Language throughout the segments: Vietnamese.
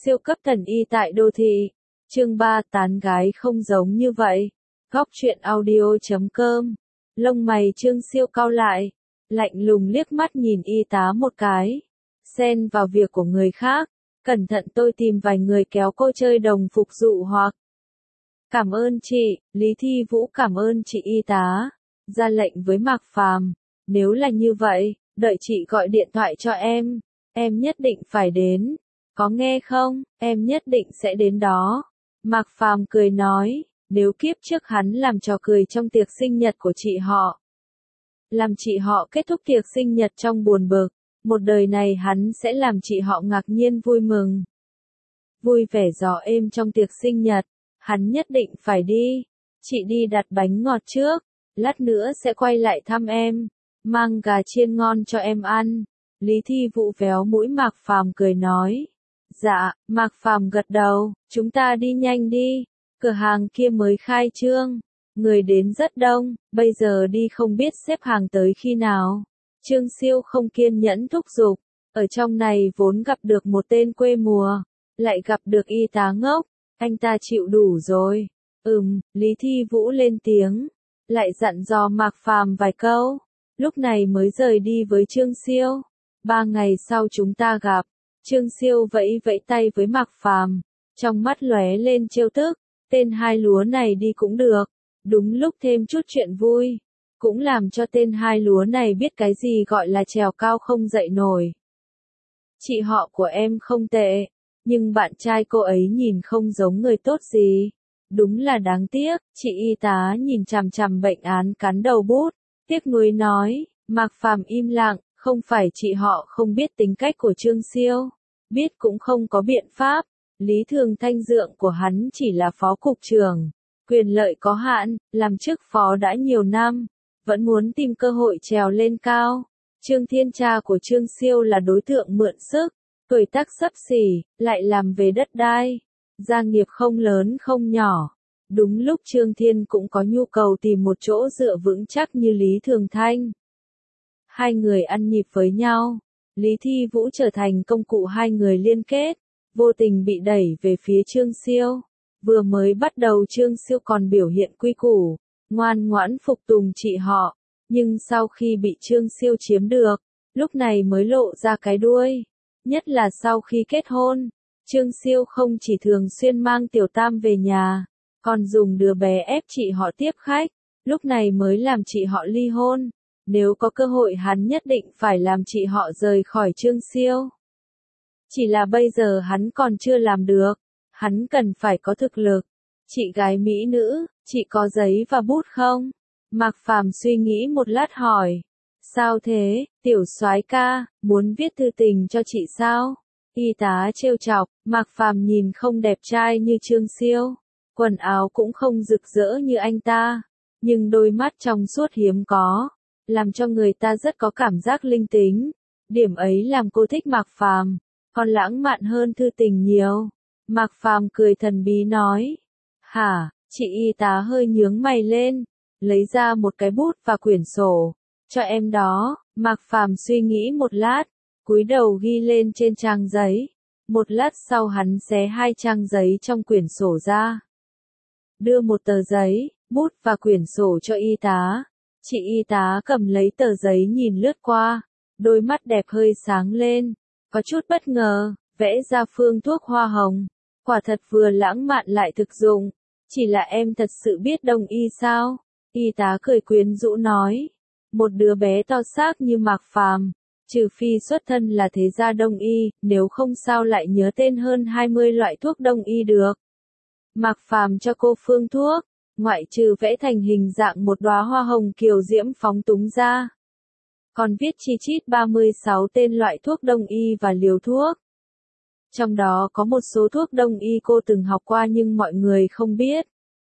Siêu cấp thần y tại đô thị. Chương 3 tán gái không giống như vậy. Góc truyện audio.com. Lông mày Trương Siêu cau lại, lạnh lùng liếc mắt nhìn y tá một cái. Xen vào việc của người khác, cẩn thận tôi tìm vài người kéo cô chơi đồng phục dụ hoặc. Cảm ơn chị, Lý Thi Vũ cảm ơn chị y tá. Ra lệnh với Mạc Phàm, nếu là như vậy, đợi chị gọi điện thoại cho em nhất định phải đến. Có nghe không, em nhất định sẽ đến đó. Mạc Phàm cười nói, nếu kiếp trước hắn làm trò cười trong tiệc sinh nhật của chị họ, làm chị họ kết thúc tiệc sinh nhật trong buồn bực, một đời này hắn sẽ làm chị họ ngạc nhiên vui mừng. Vui vẻ gió êm trong tiệc sinh nhật, hắn nhất định phải đi. Chị đi đặt bánh ngọt trước, lát nữa sẽ quay lại thăm em, mang gà chiên ngon cho em ăn. Lý Thi Vũ véo mũi Mạc Phàm cười nói. Dạ, Mạc Phàm gật đầu, chúng ta đi nhanh đi, cửa hàng kia mới khai trương, người đến rất đông, bây giờ đi không biết xếp hàng tới khi nào. Trương Siêu không kiên nhẫn thúc giục, ở trong này vốn gặp được một tên quê mùa, lại gặp được y tá ngốc, anh ta chịu đủ rồi. Lý Thi Vũ lên tiếng, lại dặn dò Mạc Phàm vài câu, lúc này mới rời đi với Trương Siêu. 3 ngày sau chúng ta gặp. Trương Siêu vẫy vẫy tay với Mạc Phàm, trong mắt lóe lên trêu tức, tên hai lúa này đi cũng được, đúng lúc thêm chút chuyện vui, cũng làm cho tên hai lúa này biết cái gì gọi là trèo cao không dậy nổi. Chị họ của em không tệ, nhưng bạn trai cô ấy nhìn không giống người tốt gì, đúng là đáng tiếc. Chị y tá nhìn chằm chằm bệnh án cắn đầu bút, tiếc nuối nói. Mạc Phàm im lặng. Không phải chị họ không biết tính cách của Trương Siêu, biết cũng không có biện pháp. Lý Thường Thanh dượng của hắn chỉ là phó cục trưởng, quyền lợi có hạn, làm chức phó đã nhiều năm, vẫn muốn tìm cơ hội trèo lên cao. Trương Thiên cha của Trương Siêu là đối tượng mượn sức, tuổi tác xấp xỉ, lại làm về đất đai, gia nghiệp không lớn không nhỏ. Đúng lúc Trương Thiên cũng có nhu cầu tìm một chỗ dựa vững chắc như Lý Thường Thanh. Hai người ăn nhịp với nhau, Lý Thi Vũ trở thành công cụ hai người liên kết, vô tình bị đẩy về phía Trương Siêu. Vừa mới bắt đầu Trương Siêu còn biểu hiện quy củ, ngoan ngoãn phục tùng chị họ, nhưng sau khi bị Trương Siêu chiếm được, lúc này mới lộ ra cái đuôi. Nhất là sau khi kết hôn, Trương Siêu không chỉ thường xuyên mang Tiểu Tam về nhà, còn dùng đứa bé ép chị họ tiếp khách, lúc này mới làm chị họ ly hôn. Nếu có cơ hội hắn nhất định phải làm chị họ rời khỏi Trương Siêu. Chỉ là bây giờ hắn còn chưa làm được, hắn cần phải có thực lực. Chị gái mỹ nữ, chị có giấy và bút không? Mạc Phàm suy nghĩ một lát hỏi. Sao thế, tiểu soái ca, muốn viết thư tình cho chị sao? Y tá trêu chọc, Mạc Phàm nhìn không đẹp trai như Trương Siêu, quần áo cũng không rực rỡ như anh ta, nhưng đôi mắt trong suốt hiếm có, làm cho người ta rất có cảm giác linh tính. Điểm ấy làm cô thích Mạc Phàm, còn lãng mạn hơn thư tình nhiều. Mạc Phàm cười thần bí nói. Hả, chị y tá hơi nhướng mày lên, lấy ra một cái bút và quyển sổ. Cho em đó. Mạc Phàm suy nghĩ một lát, cúi đầu ghi lên trên trang giấy. Một lát sau hắn xé 2 trang giấy trong quyển sổ ra. Đưa một tờ giấy, bút và quyển sổ cho y tá. Chị y tá cầm lấy tờ giấy nhìn lướt qua, đôi mắt đẹp hơi sáng lên, có chút bất ngờ, vẽ ra phương thuốc hoa hồng, quả thật vừa lãng mạn lại thực dụng. Chỉ là em thật sự biết đông y sao? Y tá cười quyến rũ nói, một đứa bé to xác như Mạc Phàm, trừ phi xuất thân là thế gia đông y, nếu không sao lại nhớ tên hơn 20 loại thuốc đông y được. Mạc Phàm cho cô phương thuốc, ngoại trừ vẽ thành hình dạng một đóa hoa hồng kiều diễm phóng túng ra, còn viết chi chít 36 tên loại thuốc đông y và liều thuốc. Trong đó có một số thuốc đông y cô từng học qua nhưng mọi người không biết.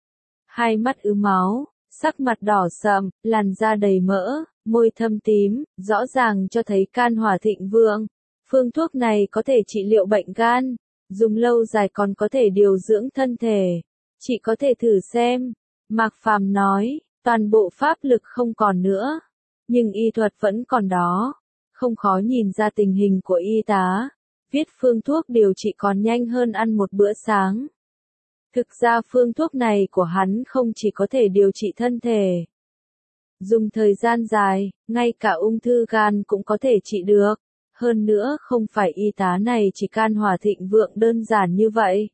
Hai mắt ứ máu, sắc mặt đỏ sậm, làn da đầy mỡ, môi thâm tím, rõ ràng cho thấy can hỏa thịnh vượng. Phương thuốc này có thể trị liệu bệnh gan, dùng lâu dài còn có thể điều dưỡng thân thể. Chị có thể thử xem. Mạc Phàm nói, toàn bộ pháp lực không còn nữa, nhưng y thuật vẫn còn đó. Không khó nhìn ra tình hình của y tá. viết phương thuốc điều trị còn nhanh hơn ăn một bữa sáng. Thực ra phương thuốc này của hắn không chỉ có thể điều trị thân thể. Dùng thời gian dài, ngay cả ung thư gan cũng có thể trị được. Hơn nữa không phải y tá này chỉ can hòa thịnh vượng đơn giản như vậy.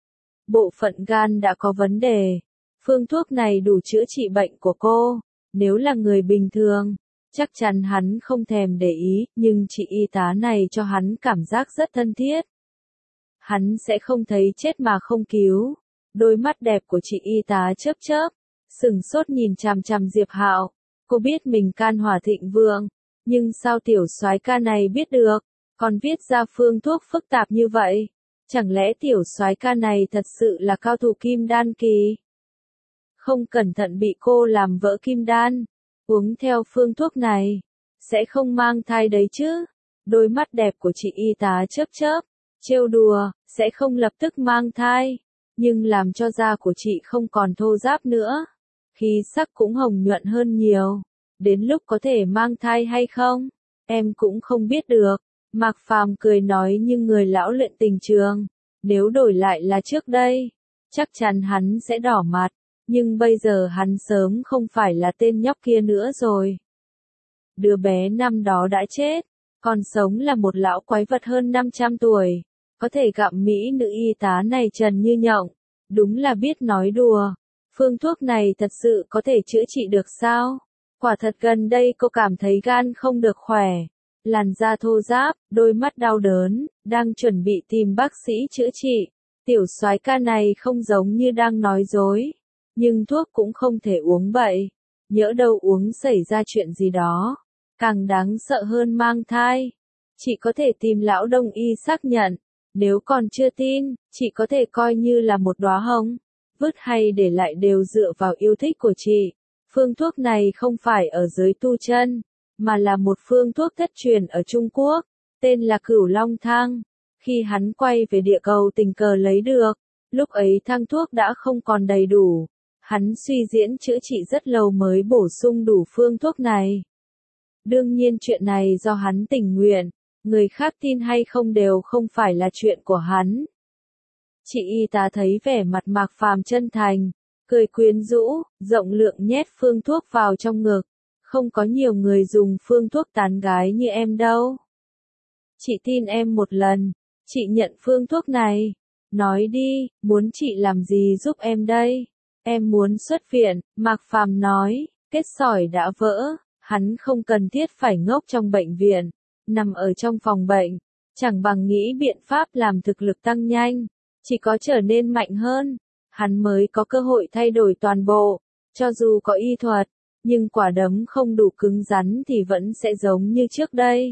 Bộ phận gan đã có vấn đề. Phương thuốc này đủ chữa trị bệnh của cô. Nếu là người bình thường, chắc chắn hắn không thèm để ý, nhưng chị y tá này cho hắn cảm giác rất thân thiết. Hắn sẽ không thấy chết mà không cứu. Đôi mắt đẹp của chị y tá chớp chớp, sừng sốt nhìn chằm chằm Diệp Hạo. Cô biết mình can hòa thịnh vượng, nhưng sao tiểu soái ca này biết được, còn viết ra phương thuốc phức tạp như vậy? Chẳng lẽ tiểu soái ca này thật sự là cao thủ kim đan kỳ? Không cẩn thận bị cô làm vỡ kim đan, uống theo phương thuốc này, sẽ không mang thai đấy chứ? Đôi mắt đẹp của chị y tá chớp chớp, trêu đùa, sẽ không lập tức mang thai, nhưng làm cho da của chị không còn thô ráp nữa, khí sắc cũng hồng nhuận hơn nhiều. Đến lúc có thể mang thai hay không, em cũng không biết được. Mạc Phàm cười nói nhưng người lão luyện tình trường, nếu đổi lại là trước đây, chắc chắn hắn sẽ đỏ mặt, nhưng bây giờ hắn sớm không phải là tên nhóc kia nữa rồi. Đứa bé năm đó đã chết, còn sống là một lão quái vật hơn 500 tuổi, có thể gặm mỹ nữ y tá này trần như nhộng, đúng là biết nói đùa. Phương thuốc này thật sự có thể chữa trị được sao? Quả thật gần đây cô cảm thấy gan không được khỏe, làn da thô ráp, đôi mắt đau đớn, đang chuẩn bị tìm bác sĩ chữa trị. Tiểu soái ca này không giống như đang nói dối, nhưng thuốc cũng không thể uống bậy, nhỡ đâu uống xảy ra chuyện gì đó, càng đáng sợ hơn mang thai. Chị có thể tìm lão đông y xác nhận, nếu còn chưa tin, chị có thể coi như là một đóa hồng, vứt hay để lại đều dựa vào yêu thích của chị. Phương thuốc này không phải ở giới tu chân, mà là một phương thuốc thất truyền ở Trung Quốc, tên là Cửu Long Thang. Khi hắn quay về địa cầu tình cờ lấy được, lúc ấy thang thuốc đã không còn đầy đủ. Hắn suy diễn chữa trị rất lâu mới bổ sung đủ phương thuốc này. Đương nhiên chuyện này do hắn tình nguyện, người khác tin hay không đều không phải là chuyện của hắn. Chị y tá thấy vẻ mặt Mạc Phàm chân thành, cười quyến rũ, rộng lượng nhét phương thuốc vào trong ngực. Không có nhiều người dùng phương thuốc tán gái như em đâu. Chị tin em một lần, chị nhận phương thuốc này. Nói đi, muốn chị làm gì giúp em đây? Em muốn xuất viện, Mạc Phàm nói, kết sỏi đã vỡ, hắn không cần thiết phải ngốc trong bệnh viện, nằm ở trong phòng bệnh, chẳng bằng nghĩ biện pháp làm thực lực tăng nhanh, chỉ có trở nên mạnh hơn, hắn mới có cơ hội thay đổi toàn bộ, cho dù có y thuật, nhưng quả đấm không đủ cứng rắn thì vẫn sẽ giống như trước đây.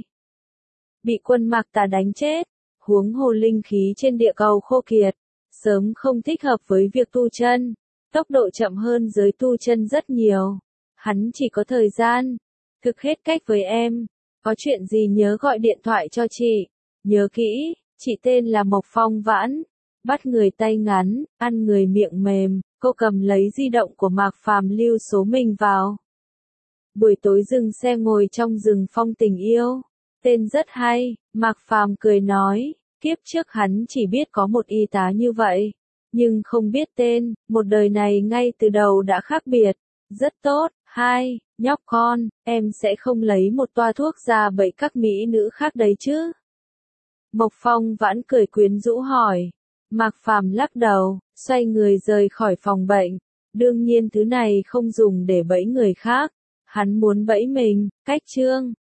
Bị quân Mạc Tà đánh chết, huống hồ linh khí trên địa cầu khô kiệt, sớm không thích hợp với việc tu chân, tốc độ chậm hơn giới tu chân rất nhiều. Hắn chỉ có thời gian, thực hết cách với em, có chuyện gì nhớ gọi điện thoại cho chị, nhớ kỹ, chị tên là Mộc Phong Vãn, bắt người tay ngắn, ăn người miệng mềm, cô cầm lấy di động của Mạc Phàm lưu số mình vào. Buổi tối dừng xe ngồi trong rừng phong tình yêu, tên rất hay, Mạc Phàm cười nói, kiếp trước hắn chỉ biết có một y tá như vậy, nhưng không biết tên, một đời này ngay từ đầu đã khác biệt, rất tốt. Hai, nhóc con, em sẽ không lấy một toa thuốc ra bẫy các mỹ nữ khác đấy chứ? Mộc Phong Vãn cười quyến rũ hỏi. Mạc Phàm lắc đầu, xoay người rời khỏi phòng bệnh. Đương nhiên thứ này không dùng để bẫy người khác. Hắn muốn bẫy mình, cách chương.